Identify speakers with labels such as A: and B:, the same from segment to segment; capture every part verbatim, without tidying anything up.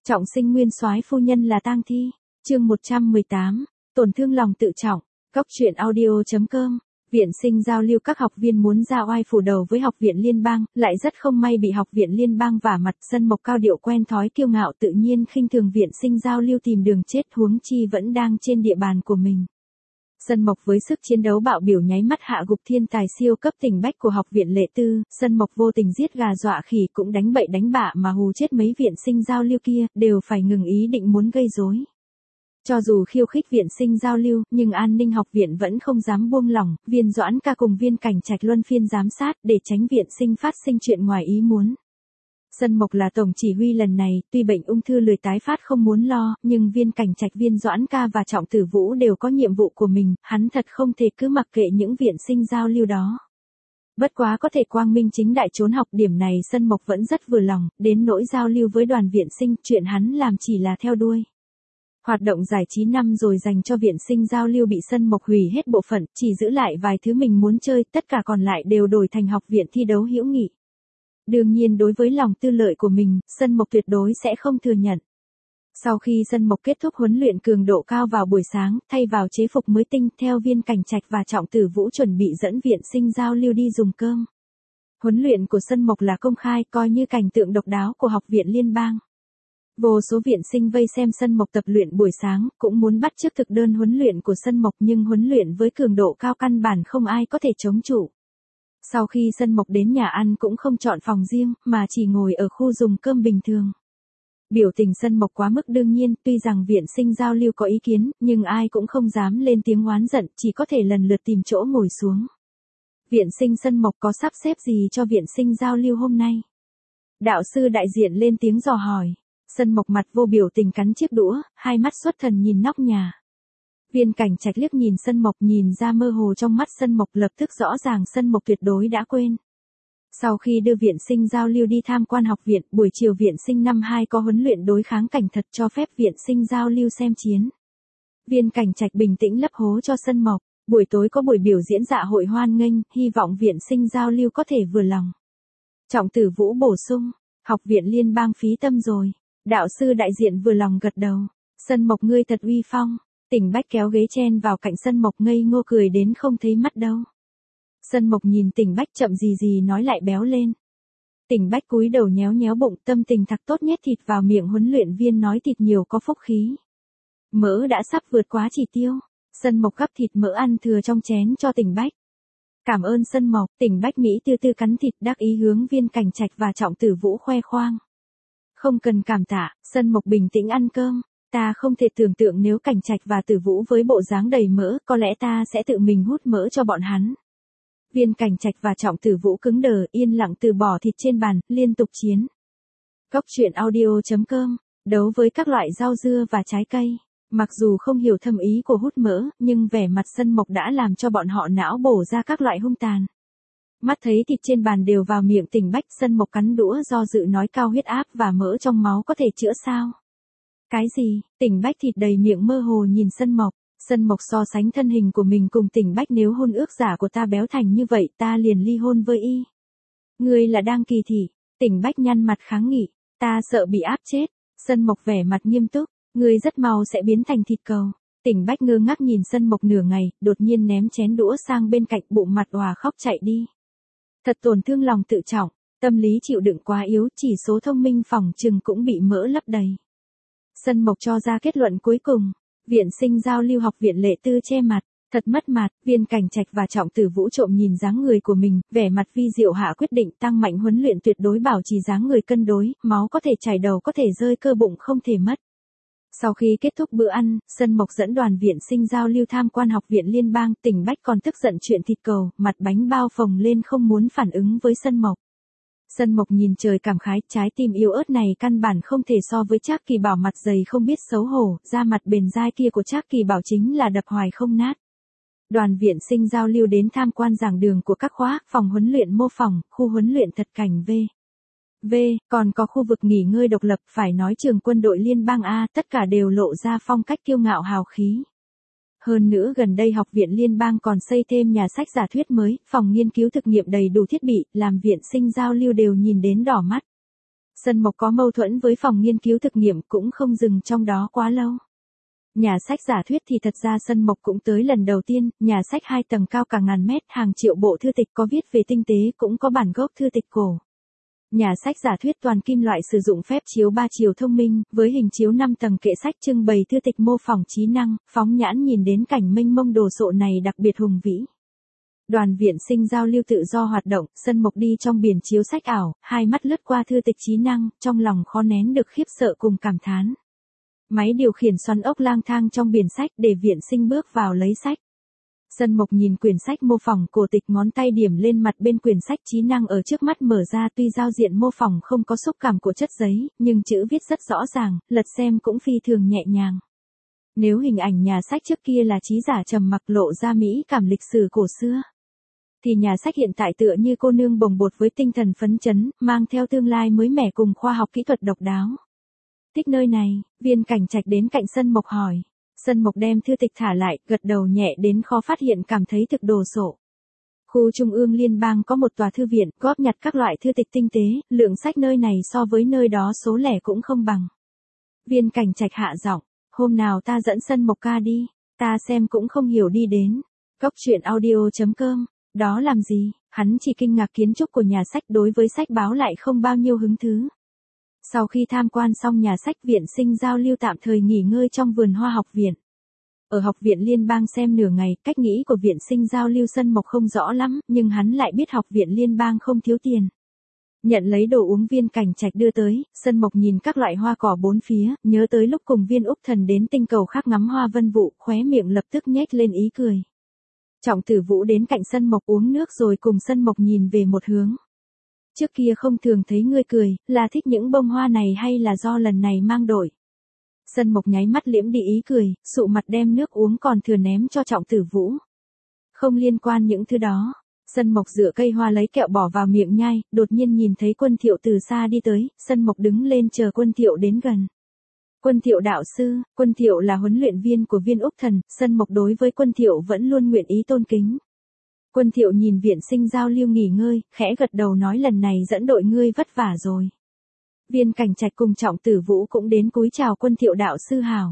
A: Trọng sinh nguyên soái phu nhân là tang thi. Chương một trăm mười tám, tổn thương lòng tự trọng. Góc truyện audio chấm com. Viện sinh giao lưu, các học viên muốn ra oai phủ đầu với học viện liên bang, lại rất không may bị học viện liên bang vả mặt. Sân Mộc cao điệu quen thói kiêu ngạo tự nhiên khinh thường viện sinh giao lưu tìm đường chết, huống chi vẫn đang trên địa bàn của mình. Sân Mộc với sức chiến đấu bạo biểu nháy mắt hạ gục thiên tài siêu cấp Tỉnh Bách của học viện Lệ Tư. Sân Mộc vô tình giết gà dọa khỉ, cũng đánh bậy đánh bạ mà hù chết mấy viện sinh giao lưu kia, đều phải ngừng ý định muốn gây rối. Cho dù khiêu khích viện sinh giao lưu, nhưng an ninh học viện vẫn không dám buông lỏng. Viên Doãn Ca cùng Viên Cảnh Trạch luân phiên giám sát để tránh viện sinh phát sinh chuyện ngoài ý muốn. Sân Mộc là tổng chỉ huy lần này, tuy bệnh ung thư lười tái phát không muốn lo, nhưng Viên Cảnh Trạch, Viên Doãn Ca và Trọng Tử Vũ đều có nhiệm vụ của mình, hắn thật không thể cứ mặc kệ những viện sinh giao lưu đó. Bất quá có thể quang minh chính đại trốn học, điểm này Sân Mộc vẫn rất vừa lòng. Đến nỗi giao lưu với đoàn viện sinh, chuyện hắn làm chỉ là theo đuôi. Hoạt động giải trí năm rồi dành cho viện sinh giao lưu bị Sân Mộc hủy hết bộ phận, chỉ giữ lại vài thứ mình muốn chơi, tất cả còn lại đều đổi thành học viện thi đấu hữu nghị. Đương nhiên đối với lòng tư lợi của mình, Sân Mộc tuyệt đối sẽ không thừa nhận. Sau khi Sân Mộc kết thúc huấn luyện cường độ cao vào buổi sáng, thay vào chế phục mới tinh, theo Viên Cảnh Trạch và Trọng Tử Vũ chuẩn bị dẫn viện sinh giao lưu đi dùng cơm. Huấn luyện của Sân Mộc là công khai, coi như cảnh tượng độc đáo của học viện liên bang. Vô số viện sinh vây xem Sân Mộc tập luyện buổi sáng, cũng muốn bắt chước thực đơn huấn luyện của Sân Mộc, nhưng huấn luyện với cường độ cao căn bản không ai có thể chống trụ. Sau khi Sân Mộc đến nhà ăn cũng không chọn phòng riêng, mà chỉ ngồi ở khu dùng cơm bình thường. Biểu tình Sân Mộc quá mức đương nhiên, tuy rằng viện sinh giao lưu có ý kiến, nhưng ai cũng không dám lên tiếng oán giận, chỉ có thể lần lượt tìm chỗ ngồi xuống. Viện sinh Sân Mộc có sắp xếp gì cho viện sinh giao lưu hôm nay? Đạo sư đại diện lên tiếng dò hỏi. Sân Mộc mặt vô biểu tình cắn chiếc đũa, hai mắt xuất thần nhìn nóc nhà. Viên Cảnh Trạch liếc nhìn Sân Mộc, nhìn ra mơ hồ trong mắt Sân Mộc, lập tức rõ ràng Sân Mộc tuyệt đối đã quên. Sau khi đưa viện sinh giao lưu đi tham quan học viện, buổi chiều viện sinh năm hai có huấn luyện đối kháng cảnh thật, cho phép viện sinh giao lưu xem chiến. Viên Cảnh Trạch bình tĩnh lấp hố cho Sân Mộc, buổi tối có buổi biểu diễn dạ hội hoan nghênh, hy vọng viện sinh giao lưu có thể vừa lòng. Trọng Tử Vũ bổ sung, học viện liên bang phí tâm rồi. Đạo sư đại diện vừa lòng gật đầu. Sân Mộc ngươi thật uy phong. Tỉnh Bách kéo ghế chen vào cạnh Sân Mộc, ngây ngô cười đến không thấy mắt đâu. Sân Mộc nhìn Tỉnh Bách chậm gì gì nói lại béo lên. Tỉnh Bách cúi đầu nhéo nhéo bụng, tâm tình thật tốt, nhét thịt vào miệng huấn luyện viên nói thịt nhiều có phúc khí. Mỡ đã sắp vượt quá chỉ tiêu. Sân Mộc gắp thịt mỡ ăn thừa trong chén cho Tỉnh Bách. Cảm ơn Sân Mộc. Tỉnh Bách Mỹ tư tư cắn thịt, đắc ý hướng Viên Cảnh Trạch và Trọng Tử Vũ khoe khoang. Không cần cảm tạ, Sân Mộc bình tĩnh ăn cơm. Ta không thể tưởng tượng nếu Cảnh Trạch và Tử Vũ với bộ dáng đầy mỡ, có lẽ ta sẽ tự mình hút mỡ cho bọn hắn. Viên Cảnh Trạch và Trọng Tử Vũ cứng đờ, yên lặng từ bỏ thịt trên bàn, liên tục chiến. Góc truyện audio chấm com, đấu với các loại rau dưa và trái cây. Mặc dù không hiểu thâm ý của hút mỡ, nhưng vẻ mặt Sân Mộc đã làm cho bọn họ não bổ ra các loại hung tàn. Mắt thấy thịt trên bàn đều vào miệng Tỉnh Bách, Sân Mộc cắn đũa do dự nói cao huyết áp và mỡ trong máu có thể chữa sao? Cái gì? Tỉnh Bách thịt đầy miệng mơ hồ nhìn Sân Mộc. Sân Mộc so sánh thân hình của mình cùng Tỉnh Bách, nếu hôn ước giả của ta béo thành như vậy, ta liền ly hôn với y. Ngươi là đang kỳ thị. Tỉnh Bách nhăn mặt kháng nghị. Ta sợ bị áp chết. Sân Mộc vẻ mặt nghiêm túc. Ngươi rất mau sẽ biến thành thịt cầu. Tỉnh Bách ngơ ngác nhìn Sân Mộc nửa ngày, đột nhiên ném chén đũa sang bên cạnh, bụng mặt òa khóc chạy đi. Thật tổn thương lòng tự trọng, tâm lý chịu đựng quá yếu, chỉ số thông minh phỏng chừng cũng bị mỡ lấp đầy. Sân Mộc cho ra kết luận cuối cùng, viện sinh giao lưu học viện Lệ Tư che mặt, thật mất mặt. Viên Cảnh Trạch và Trọng Tử Vũ trộm nhìn dáng người của mình, vẻ mặt vi diệu hạ quyết định tăng mạnh huấn luyện, tuyệt đối bảo trì dáng người cân đối, máu có thể chảy đầu có thể rơi, cơ bụng không thể mất. Sau khi kết thúc bữa ăn, Sân Mộc dẫn đoàn viện sinh giao lưu tham quan học viện liên bang. Tỉnh Bách còn tức giận chuyện thịt cầu, mặt bánh bao phồng lên không muốn phản ứng với Sân Mộc. Sân Mộc nhìn trời cảm khái, trái tim yếu ớt này căn bản không thể so với Trác Kỳ Bảo mặt dày không biết xấu hổ, da mặt bền dai kia của Trác Kỳ Bảo chính là đập hoài không nát. Đoàn viện sinh giao lưu đến tham quan giảng đường của các khóa, phòng huấn luyện mô phỏng, khu huấn luyện thật cảnh V. V, còn có khu vực nghỉ ngơi độc lập, phải nói trường quân đội liên bang A, tất cả đều lộ ra phong cách kiêu ngạo hào khí. Hơn nữa gần đây học viện liên bang còn xây thêm nhà sách giả thuyết mới, phòng nghiên cứu thực nghiệm đầy đủ thiết bị, làm viện sinh giao lưu đều nhìn đến đỏ mắt. Sân Mộc có mâu thuẫn với phòng nghiên cứu thực nghiệm cũng không dừng trong đó quá lâu. Nhà sách giả thuyết thì thật ra Sân Mộc cũng tới lần đầu tiên, nhà sách hai tầng cao cả ngàn mét, hàng triệu bộ thư tịch có viết về tinh tế cũng có bản gốc thư tịch cổ. Nhà sách giả thuyết toàn kim loại sử dụng phép chiếu ba chiều thông minh, với hình chiếu năm tầng kệ sách trưng bày thư tịch mô phỏng trí năng, phóng nhãn nhìn đến cảnh mênh mông đồ sộ này đặc biệt hùng vĩ. Đoàn viện sinh giao lưu tự do hoạt động, Sân Mộc đi trong biển chiếu sách ảo, hai mắt lướt qua thư tịch trí năng, trong lòng khó nén được khiếp sợ cùng cảm thán. Máy điều khiển xoắn ốc lang thang trong biển sách để viện sinh bước vào lấy sách. Sân Mộc nhìn quyển sách mô phỏng cổ tịch, ngón tay điểm lên mặt bên quyển sách trí năng ở trước mắt mở ra, tuy giao diện mô phỏng không có xúc cảm của chất giấy, nhưng chữ viết rất rõ ràng, lật xem cũng phi thường nhẹ nhàng. Nếu hình ảnh nhà sách trước kia là trí giả trầm mặc lộ ra mỹ cảm lịch sử cổ xưa, thì nhà sách hiện tại tựa như cô nương bồng bột với tinh thần phấn chấn, mang theo tương lai mới mẻ cùng khoa học kỹ thuật độc đáo. Thích nơi này, Viên Cảnh Trạch đến cạnh Sân Mộc hỏi. Sân Mộc đem thư tịch thả lại, gật đầu nhẹ đến khó phát hiện, cảm thấy thực đồ sộ. Khu Trung ương Liên bang có một tòa thư viện, góp nhặt các loại thư tịch tinh tế, lượng sách nơi này so với nơi đó số lẻ cũng không bằng. Viên Cảnh Trạch hạ giọng, hôm nào ta dẫn Sân Mộc ca đi, ta xem cũng không hiểu đi đến. Góc truyện audio chấm com, đó làm gì, hắn chỉ kinh ngạc kiến trúc của nhà sách, đối với sách báo lại không bao nhiêu hứng thú. Sau khi tham quan xong nhà sách, viện sinh giao lưu tạm thời nghỉ ngơi trong vườn hoa học viện. Ở học viện liên bang xem nửa ngày, cách nghĩ của viện sinh giao lưu Sân Mộc không rõ lắm, nhưng hắn lại biết học viện liên bang không thiếu tiền. Nhận lấy đồ uống Viên Cảnh Trạch đưa tới, Sân Mộc nhìn các loại hoa cỏ bốn phía, nhớ tới lúc cùng Viên Úc Thần đến tinh cầu khác ngắm hoa vân vụ, khóe miệng lập tức nhếch lên ý cười. Trọng Tử Vũ đến cạnh Sân Mộc uống nước rồi cùng Sân Mộc nhìn về một hướng. Trước kia không thường thấy ngươi cười, là thích những bông hoa này hay là do lần này mang đổi? Sân Mộc nháy mắt liễm đi ý cười, sụ mặt đem nước uống còn thừa ném cho Trọng Tử Vũ. Không liên quan những thứ đó. Sân Mộc dựa cây hoa lấy kẹo bỏ vào miệng nhai, đột nhiên nhìn thấy Quân Thiệu từ xa đi tới, Sân Mộc đứng lên chờ Quân Thiệu đến gần. Quân Thiệu đạo sư, Quân Thiệu là huấn luyện viên của Viên Úc Thần, Sân Mộc đối với Quân Thiệu vẫn luôn nguyện ý tôn kính. Quân Thiệu nhìn viện sinh giao lưu nghỉ ngơi, khẽ gật đầu nói lần này dẫn đội ngươi vất vả rồi. Viên Cảnh Trạch cùng Trọng Tử Vũ cũng đến cúi chào Quân Thiệu đạo sư hảo.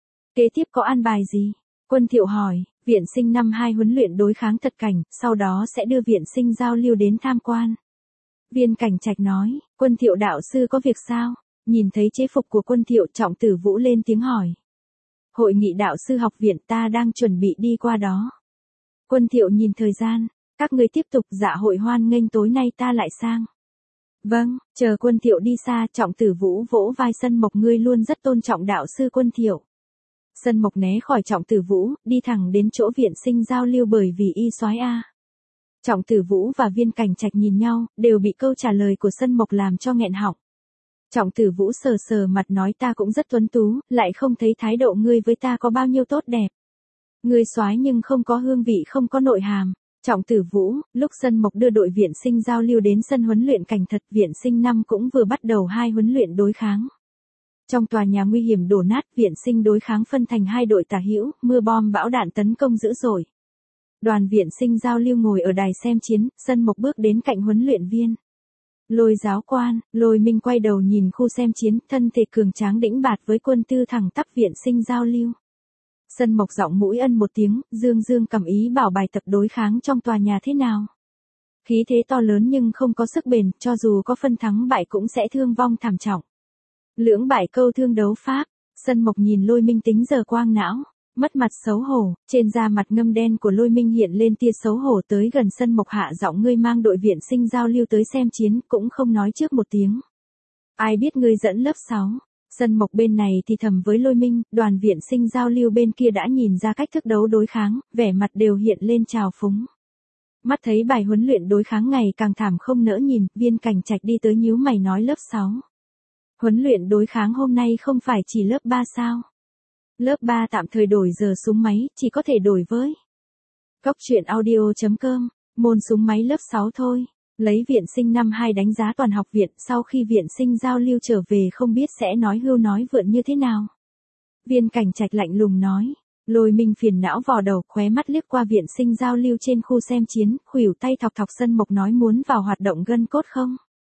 A: Kế tiếp có an bài gì? Quân Thiệu hỏi, viện sinh năm hai huấn luyện đối kháng thật cảnh, sau đó sẽ đưa viện sinh giao lưu đến tham quan. Viên Cảnh Trạch nói, Quân Thiệu đạo sư có việc sao? Nhìn thấy chế phục của Quân Thiệu, Trọng Tử Vũ lên tiếng hỏi. Hội nghị đạo sư học viện, ta đang chuẩn bị đi qua đó. Quân Thiệu nhìn thời gian, các ngươi tiếp tục, dạ hội hoan nghênh tối nay ta lại sang. Vâng, chờ Quân Thiệu đi xa, Trọng Tử Vũ vỗ vai Sân Mộc, ngươi luôn rất tôn trọng đạo sư Quân Thiệu. Sân Mộc né khỏi Trọng Tử Vũ, đi thẳng đến chỗ viện sinh giao lưu bởi vì y soái a. Trọng Tử Vũ và Viên Cảnh Trạch nhìn nhau, đều bị câu trả lời của Sân Mộc làm cho nghẹn họng. Trọng Tử Vũ sờ sờ mặt nói ta cũng rất tuấn tú, lại không thấy thái độ ngươi với ta có bao nhiêu tốt đẹp. Ngươi soái nhưng không có hương vị, không có nội hàm. Trọng Tử Vũ, lúc Sân Mộc đưa đội viện sinh giao lưu đến sân huấn luyện cảnh thật, viện sinh năm cũng vừa bắt đầu hai huấn luyện đối kháng. Trong tòa nhà nguy hiểm đổ nát, viện sinh đối kháng phân thành hai đội tả hữu, mưa bom bão đạn tấn công dữ dội. Đoàn viện sinh giao lưu ngồi ở đài xem chiến, Sân Mộc bước đến cạnh huấn luyện viên. Lôi giáo quan, Lôi Minh quay đầu nhìn khu xem chiến, thân thể cường tráng đĩnh bạt với quân tư thẳng tắp viện sinh giao lưu. Sân Mộc giọng mũi ân một tiếng, dương dương cầm ý bảo bài tập đối kháng trong tòa nhà thế nào. Khí thế to lớn nhưng không có sức bền, cho dù có phân thắng bại cũng sẽ thương vong thảm trọng. Lưỡng bại câu thương đấu pháp, Sân Mộc nhìn Lôi Minh tính giờ quang não, mất mặt xấu hổ, trên da mặt ngâm đen của Lôi Minh hiện lên tia xấu hổ, tới gần Sân Mộc hạ giọng, ngươi mang đội viện sinh giao lưu tới xem chiến, cũng không nói trước một tiếng. Ai biết ngươi dẫn lớp sáu. Sân Mộc bên này thì thầm với Lôi Minh, đoàn viện sinh giao lưu bên kia đã nhìn ra cách thức đấu đối kháng, vẻ mặt đều hiện lên trào phúng. Mắt thấy bài huấn luyện đối kháng ngày càng thảm không nỡ nhìn, Viên Cảnh Trạch đi tới nhíu mày nói lớp sáu. Huấn luyện đối kháng hôm nay không phải chỉ lớp ba sao? Lớp ba tạm thời đổi giờ súng máy, chỉ có thể đổi với. Góc truyện audio chấm com, môn súng máy lớp sáu thôi. Lấy viện sinh năm hai đánh giá toàn học viện, sau khi viện sinh giao lưu trở về không biết sẽ nói hưu nói vượn như thế nào. Viên Cảnh Trạch lạnh lùng nói. Lôi Minh phiền não vò đầu, khóe mắt liếc qua viện sinh giao lưu trên khu xem chiến, khuỷu tay thọc thọc Sân Mộc nói muốn vào hoạt động gân cốt không?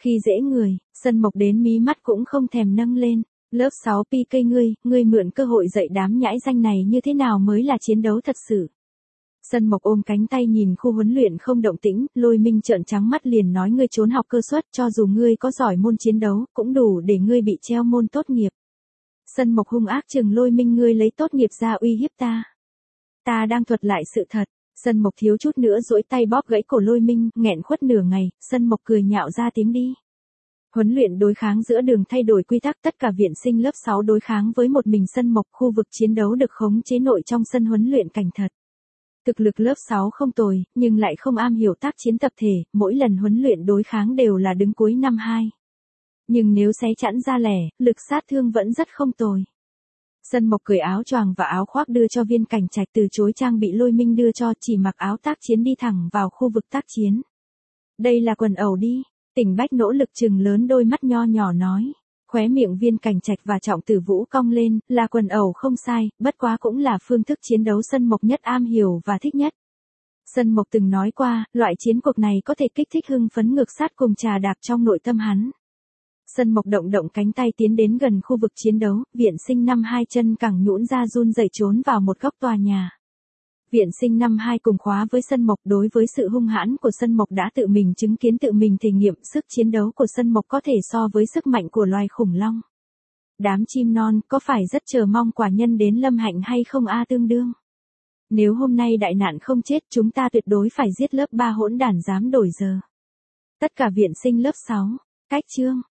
A: Khi dễ người, Sân Mộc đến mí mắt cũng không thèm nâng lên. Lớp sáu pê ca ngươi, ngươi mượn cơ hội dạy đám nhãi danh này như thế nào mới là chiến đấu thật sự. Sân Mộc ôm cánh tay nhìn khu huấn luyện không động tĩnh, Lôi Minh trợn trắng mắt liền nói ngươi trốn học cơ suất, cho dù ngươi có giỏi môn chiến đấu, cũng đủ để ngươi bị treo môn tốt nghiệp. Sân Mộc hung ác chừng Lôi Minh, ngươi lấy tốt nghiệp ra uy hiếp ta. Ta đang thuật lại sự thật. Sân Mộc thiếu chút nữa duỗi tay bóp gãy cổ Lôi Minh, nghẹn khuất nửa ngày, Sân Mộc cười nhạo ra tiếng đi. Huấn luyện đối kháng giữa đường thay đổi quy tắc, tất cả viện sinh lớp sáu đối kháng với một mình Sân Mộc, khu vực chiến đấu được khống chế nội trong sân huấn luyện cảnh thật. Thực lực lớp sáu không tồi, nhưng lại không am hiểu tác chiến tập thể, mỗi lần huấn luyện đối kháng đều là đứng cuối năm hai. Nhưng nếu xé chẵn ra lẻ, lực sát thương vẫn rất không tồi. Sân Mộc cởi áo choàng và áo khoác đưa cho Viên Cảnh Trạch, từ chối trang bị Lôi Minh đưa cho, chỉ mặc áo tác chiến đi thẳng vào khu vực tác chiến. Đây là quần ẩu đi. Tỉnh Bách nỗ lực trừng lớn đôi mắt nho nhỏ nói. Khóe miệng Viên Cảnh Trạch và Trọng Tử Vũ cong lên, là quần ẩu không sai, bất quá cũng là phương thức chiến đấu Sân Mộc nhất am hiểu và thích nhất. Sân Mộc từng nói qua, loại chiến cuộc này có thể kích thích hưng phấn ngược sát cùng trà đạp trong nội tâm hắn. Sân Mộc động động cánh tay tiến đến gần khu vực chiến đấu, viện sinh năm hai chân cẳng nhũn ra run rẩy trốn vào một góc tòa nhà. Viện sinh năm hai cùng khóa với Sân Mộc, đối với sự hung hãn của Sân Mộc đã tự mình chứng kiến, tự mình thể nghiệm, sức chiến đấu của Sân Mộc có thể so với sức mạnh của loài khủng long. Đám chim non có phải rất chờ mong quả nhân đến Lâm Hạnh hay không a tương đương. Nếu hôm nay đại nạn không chết, chúng ta tuyệt đối phải giết lớp ba hỗn đản dám đổi giờ. Tất cả viện sinh lớp sáu, cách chương.